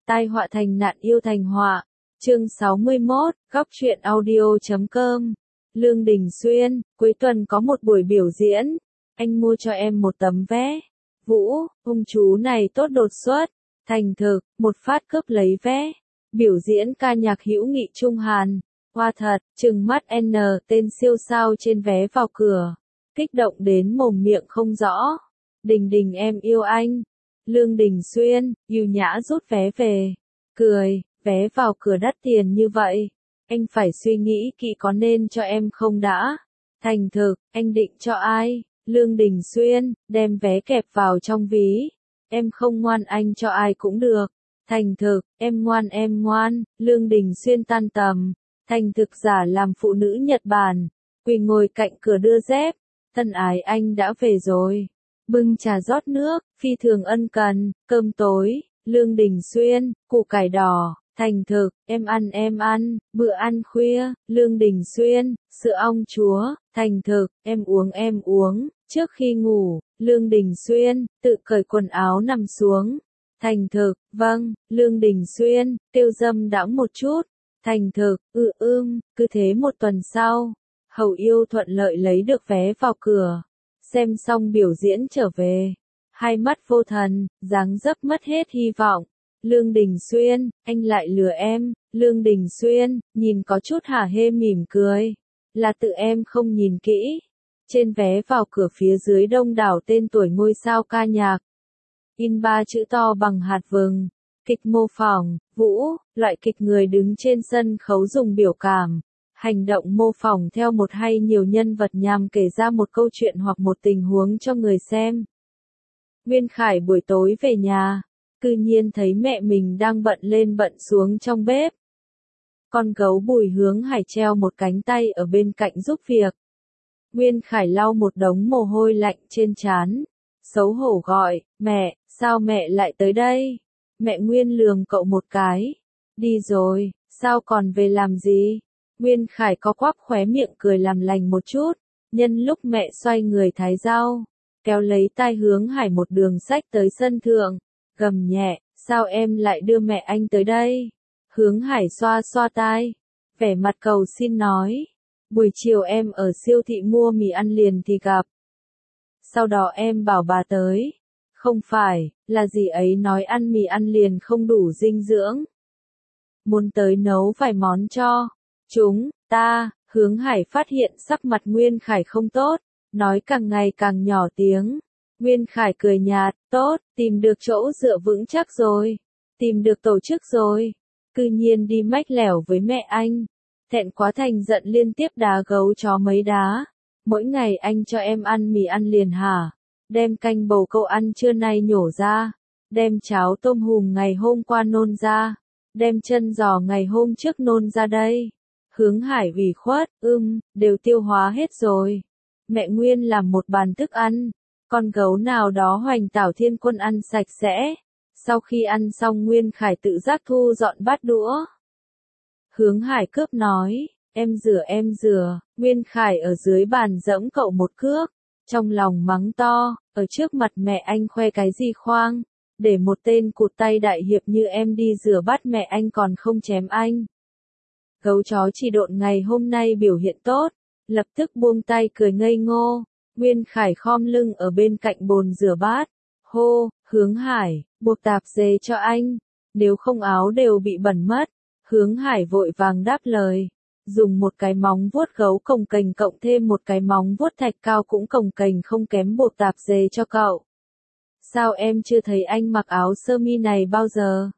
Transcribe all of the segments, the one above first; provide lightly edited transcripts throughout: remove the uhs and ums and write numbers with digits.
Tai họa thành nạn yêu thành họa. Chương 61, góc truyện audio.com. Lương Đình Xuyên, cuối tuần có một buổi biểu diễn. Anh mua cho em một tấm vé. Vũ, ông chú này tốt đột xuất. Thành thực, một phát cướp lấy vé. Biểu diễn ca nhạc hữu nghị Trung Hàn. Hoa thật, trừng mắt N, tên siêu sao trên vé vào cửa. Kích động đến mồm miệng không rõ. Đình Đình em yêu anh. Lương Đình Xuyên, yêu nhã rút vé về. Cười, vé vào cửa đắt tiền như vậy. Anh phải suy nghĩ kỹ có nên cho em không đã. Thành thực, anh định cho ai? Lương Đình Xuyên, đem vé kẹp vào trong ví. Em không ngoan anh cho ai cũng được. Thành thực, em ngoan. Lương Đình Xuyên tan tầm. Thành thực giả làm phụ nữ Nhật Bản. Quỳ ngồi cạnh cửa đưa dép. Thân ái anh đã về rồi. Bưng trà rót nước, phi thường ân cần, cơm tối. Lương Đình Xuyên, củ cải đỏ. Thành thực, em ăn, bữa ăn khuya. Lương Đình Xuyên, sữa ong chúa. Thành thực, em uống. Trước khi ngủ, Lương Đình Xuyên, tự cởi quần áo nằm xuống. Thành thực, vâng. Lương Đình Xuyên, tiêu dâm đãng một chút. Thành thực, cứ thế một tuần sau. Hầu yêu thuận lợi lấy được vé vào cửa. Xem xong biểu diễn trở về. Hai mắt vô thần, dáng dấp mất hết hy vọng. Lương Đình Xuyên, anh lại lừa em. Lương Đình Xuyên, nhìn có chút hả hê mỉm cười. Là tự em không nhìn kỹ. Trên vé vào cửa phía dưới đông đảo tên tuổi ngôi sao ca nhạc. In 3 chữ to bằng hạt vừng. Kịch mô phỏng, Vũ, loại kịch người đứng trên sân khấu dùng biểu cảm. Hành động mô phỏng theo một hay nhiều nhân vật nhằm kể ra một câu chuyện hoặc một tình huống cho người xem. Nguyên Khải buổi tối về nhà, cư nhiên thấy mẹ mình đang bận lên bận xuống trong bếp. Con gấu Bùi Hướng Hải treo một cánh tay ở bên cạnh giúp việc. Nguyên Khải lau một đống mồ hôi lạnh trên trán, xấu hổ gọi, mẹ, sao mẹ lại tới đây? Mẹ Nguyên lườm cậu một cái. Đi rồi, sao còn về làm gì? Nguyên Khải có quắp khóe miệng cười làm lành một chút, nhân lúc mẹ xoay người thái rau, kéo lấy tai Hướng Hải một đường xách tới sân thượng, gầm nhẹ, sao em lại đưa mẹ anh tới đây? Hướng Hải xoa xoa tai, vẻ mặt cầu xin nói, buổi chiều em ở siêu thị mua mì ăn liền thì gặp. Sau đó em bảo bà tới, không phải, là dì ấy nói ăn mì ăn liền không đủ dinh dưỡng. Muốn tới nấu vài món cho chúng ta. Hướng Hải phát hiện sắc mặt Nguyên Khải không tốt, nói càng ngày càng nhỏ tiếng. Nguyên Khải cười nhạt, tốt, tìm được chỗ dựa vững chắc rồi, tìm được tổ chức rồi. Cư nhiên đi mách lẻo với mẹ anh. Thẹn quá thành giận liên tiếp đá gấu chó mấy đá. Mỗi ngày anh cho em ăn mì ăn liền hả? Đem canh bầu câu ăn trưa nay nhổ ra. Đem cháo tôm hùm ngày hôm qua nôn ra. Đem chân giò ngày hôm trước nôn ra đây. Hướng Hải ủy khuất, đều tiêu hóa hết rồi. Mẹ Nguyên làm một bàn thức ăn. Con gấu nào đó Hoành Tảo Thiên Quân ăn sạch sẽ. Sau khi ăn xong Nguyên Khải tự giác thu dọn bát đũa. Hướng Hải cướp nói, em rửa. Nguyên Khải ở dưới bàn giẫm cậu một cước. Trong lòng mắng to, ở trước mặt mẹ anh khoe cái gì khoang. Để một tên cụt tay đại hiệp như em đi rửa bát mẹ anh còn không chém anh. Gấu chó Chỉ Độn ngày hôm nay biểu hiện tốt, lập tức buông tay cười ngây ngô. Nguyên Khải khom lưng ở bên cạnh bồn rửa bát. Hô, Hướng Hải, buộc tạp dề cho anh, nếu không áo đều bị bẩn mất. Hướng Hải vội vàng đáp lời. Dùng một cái móng vuốt gấu cồng kềnh cộng thêm một cái móng vuốt thạch cao cũng cồng kềnh không kém buộc tạp dề cho cậu. Sao em chưa thấy anh mặc áo sơ mi này bao giờ?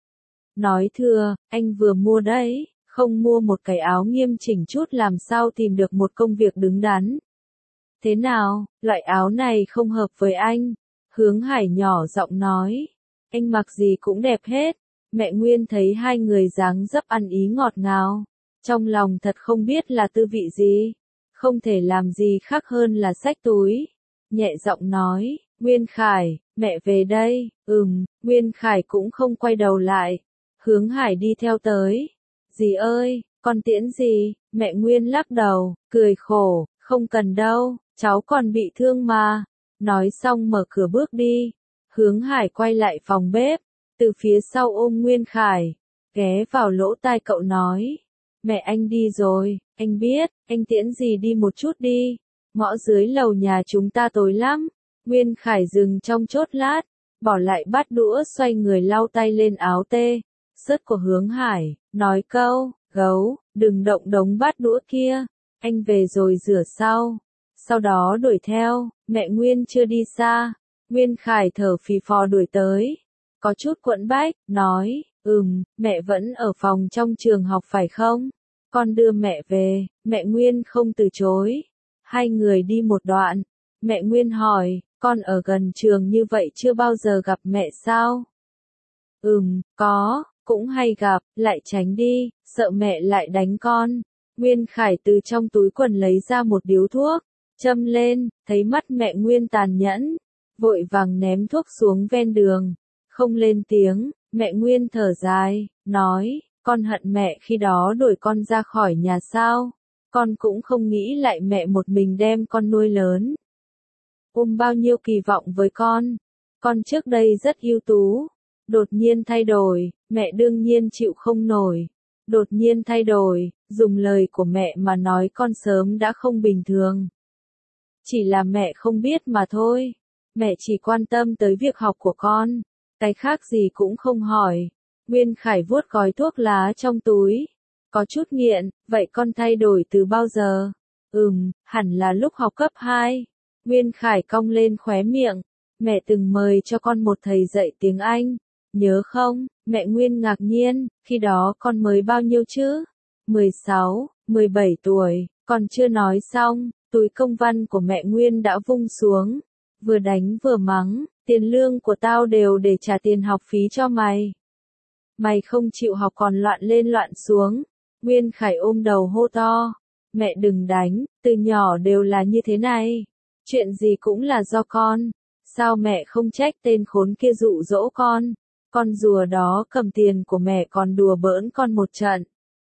Nói thưa, anh vừa mua đấy, không mua một cái áo nghiêm chỉnh chút làm sao tìm được một công việc đứng đắn. Thế nào, loại áo này không hợp với anh? Hướng Hải nhỏ giọng nói. Anh mặc gì cũng đẹp hết. Mẹ Nguyên thấy hai người dáng dấp ăn ý ngọt ngào. Trong lòng thật không biết là tư vị gì. Không thể làm gì khác hơn là xách túi. Nhẹ giọng nói, Nguyên Khải, mẹ về đây. Nguyên Khải cũng không quay đầu lại. Hướng Hải đi theo tới. Dì ơi, con tiễn dì. Mẹ Nguyên lắc đầu, cười khổ, không cần đâu, cháu còn bị thương mà. Nói xong mở cửa bước đi. Hướng Hải quay lại phòng bếp. từ phía sau ôm Nguyên Khải, ghé vào lỗ tai cậu nói. Mẹ anh đi rồi, anh biết, anh tiễn dì đi một chút đi. Ngõ dưới lầu nhà chúng ta tối lắm. Nguyên Khải dừng trong chốc lát, bỏ lại bát đũa xoay người lau tay lên áo tê, sớt của Hướng Hải, nói câu, gấu, đừng động đống bát đũa kia, anh về rồi rửa sau. Sau đó đuổi theo, mẹ Nguyên chưa đi xa, Nguyên Khải thở phì phò đuổi tới, có chút quẫn bách, nói, mẹ vẫn ở phòng trong trường học phải không? Con đưa mẹ về, mẹ Nguyên không từ chối. Hai người đi một đoạn, mẹ Nguyên hỏi, con ở gần trường như vậy chưa bao giờ gặp mẹ sao? Có, cũng hay gặp, lại tránh đi, sợ mẹ lại đánh con. Nguyên Khải từ trong túi quần lấy ra một điếu thuốc, châm lên, thấy mắt mẹ Nguyên tàn nhẫn, vội vàng ném thuốc xuống ven đường, không lên tiếng. Mẹ Nguyên thở dài, nói, con hận mẹ khi đó đuổi con ra khỏi nhà sao? Con cũng không nghĩ lại mẹ một mình đem con nuôi lớn. Bao nhiêu kỳ vọng với con trước đây rất ưu tú, đột nhiên thay đổi, mẹ đương nhiên chịu không nổi. Đột nhiên thay đổi, dùng lời của mẹ mà nói con sớm đã không bình thường. Chỉ là mẹ không biết mà thôi, mẹ chỉ quan tâm tới việc học của con, cái khác gì cũng không hỏi. Nguyên Khải vuốt gói thuốc lá trong túi, có chút nghiện, vậy con thay đổi từ bao giờ? Hẳn là lúc học cấp 2. Nguyên Khải cong lên khóe miệng, mẹ từng mời cho con một thầy dạy tiếng Anh, nhớ không? Mẹ Nguyên ngạc nhiên, khi đó con mới bao nhiêu chứ? 16, 17 tuổi, còn chưa nói xong, túi công văn của mẹ Nguyên đã vung xuống, vừa đánh vừa mắng, tiền lương của tao đều để trả tiền học phí cho mày. Mày không chịu học còn loạn lên loạn xuống. Nguyên Khải ôm đầu hô to, mẹ đừng đánh, từ nhỏ đều là như thế này. Chuyện gì cũng là do con. Sao mẹ không trách tên khốn kia dụ dỗ con rùa đó cầm tiền của mẹ còn đùa bỡn con một trận.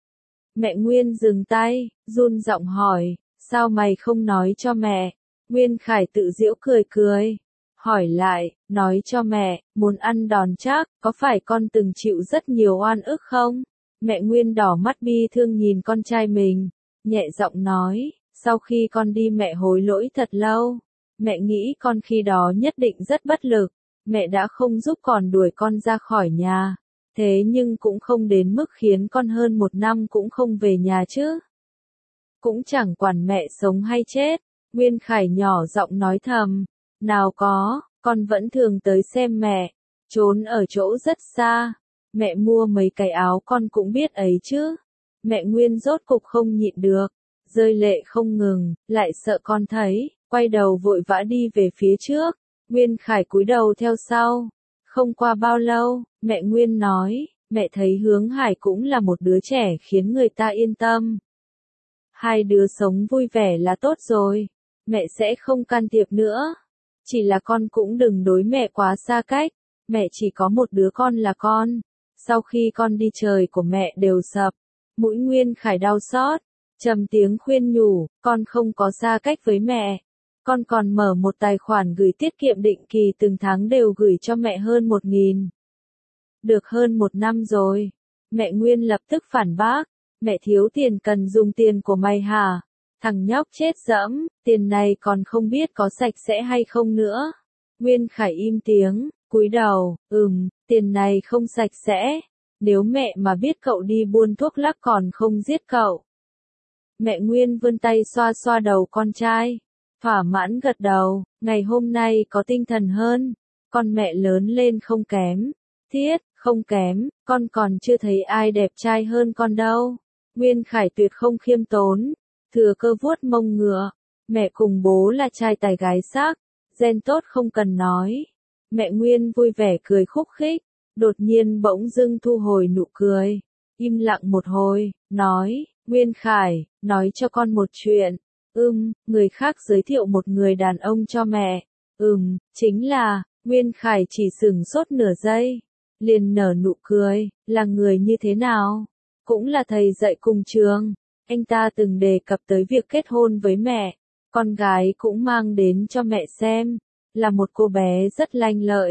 Mẹ Nguyên dừng tay, run giọng hỏi, sao mày không nói cho mẹ? Nguyên Khải tự giễu cười cười, hỏi lại, nói cho mẹ, muốn ăn đòn chắc, có phải con từng chịu rất nhiều oan ức không? Mẹ Nguyên đỏ mắt bi thương nhìn con trai mình, nhẹ giọng nói, sau khi con đi mẹ hối lỗi thật lâu. Mẹ nghĩ con khi đó nhất định rất bất lực, mẹ đã không giúp con đuổi con ra khỏi nhà, thế nhưng cũng không đến mức khiến con hơn 1 năm cũng không về nhà chứ. Cũng chẳng quản mẹ sống hay chết. Nguyên Khải nhỏ giọng nói thầm, nào có, con vẫn thường tới xem mẹ, trốn ở chỗ rất xa. Mẹ mua mấy cái áo con cũng biết ấy chứ. Mẹ Nguyên rốt cục không nhịn được, rơi lệ không ngừng, lại sợ con thấy, quay đầu vội vã đi về phía trước. Nguyên Khải cúi đầu theo sau. Không qua bao lâu, mẹ Nguyên nói, mẹ thấy Hướng Hải cũng là một đứa trẻ khiến người ta yên tâm. Hai đứa sống vui vẻ là tốt rồi, mẹ sẽ không can thiệp nữa. Chỉ là con cũng đừng đối mẹ quá xa cách, mẹ chỉ có một đứa con là con. Sau khi con đi trời của mẹ đều sập. Mũi Nguyên Khải đau xót, trầm tiếng khuyên nhủ, con không có xa cách với mẹ. Con còn mở một tài khoản gửi tiết kiệm định kỳ từng tháng đều gửi cho mẹ hơn 1.000. Được hơn 1 năm rồi. Mẹ Nguyên lập tức phản bác, mẹ thiếu tiền cần dùng tiền của mày hả? Thằng nhóc chết dẫm, tiền này còn không biết có sạch sẽ hay không nữa. Nguyên Khải im tiếng, cúi đầu, tiền này không sạch sẽ. Nếu mẹ mà biết cậu đi buôn thuốc lắc còn không giết cậu. Mẹ Nguyên vươn tay xoa xoa đầu con trai, thỏa mãn gật đầu, ngày hôm nay có tinh thần hơn. Con mẹ lớn lên không kém. Thiết, không kém, con còn chưa thấy ai đẹp trai hơn con đâu. Nguyên Khải tuyệt không khiêm tốn, thừa cơ vuốt mông ngựa. Mẹ cùng bố là trai tài gái sắc, gen tốt không cần nói. Mẹ Nguyên vui vẻ cười khúc khích, đột nhiên bỗng dưng thu hồi nụ cười. Im lặng một hồi, nói, Nguyên Khải, nói cho con một chuyện. Người khác giới thiệu một người đàn ông cho mẹ. Chính là, Nguyên Khải chỉ sửng sốt nửa giây, liền nở nụ cười, là người như thế nào? Cũng là thầy dạy cùng trường. Anh ta từng đề cập tới việc kết hôn với mẹ, con gái cũng mang đến cho mẹ xem, là một cô bé rất lanh lợi.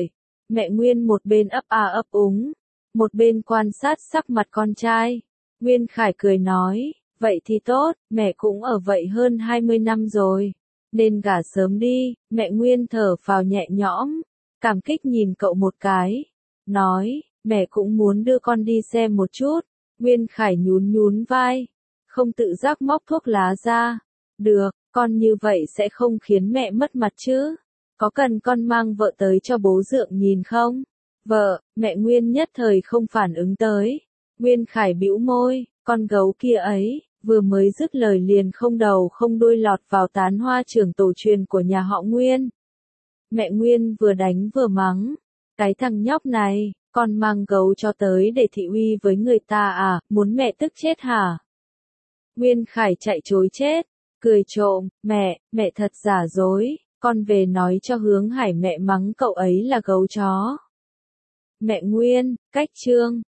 Mẹ Nguyên một bên ấp a ấp úng, một bên quan sát sắc mặt con trai. Nguyên Khải cười nói, vậy thì tốt, mẹ cũng ở vậy hơn 20 năm rồi, nên gả sớm đi. Mẹ Nguyên thở phào nhẹ nhõm, cảm kích nhìn cậu một cái, nói, mẹ cũng muốn đưa con đi xem một chút. Nguyên Khải nhún nhún vai, không tự giác móc thuốc lá ra. Được, con như vậy sẽ không khiến mẹ mất mặt chứ. Có cần con mang vợ tới cho bố dượng nhìn không? Vợ, mẹ Nguyên nhất thời không phản ứng tới. Nguyên Khải bĩu môi, con gấu kia ấy, vừa mới dứt lời liền không đầu không đuôi lọt vào tán hoa trưởng tổ truyền của nhà họ Nguyên. Mẹ Nguyên vừa đánh vừa mắng, cái thằng nhóc này, con mang gấu cho tới để thị uy với người ta à, muốn mẹ tức chết hả? Nguyên Khải chạy trối chết, cười trộm, mẹ thật giả dối, con về nói cho Hướng Hải mẹ mắng cậu ấy là gấu chó. Mẹ Nguyên, cách chương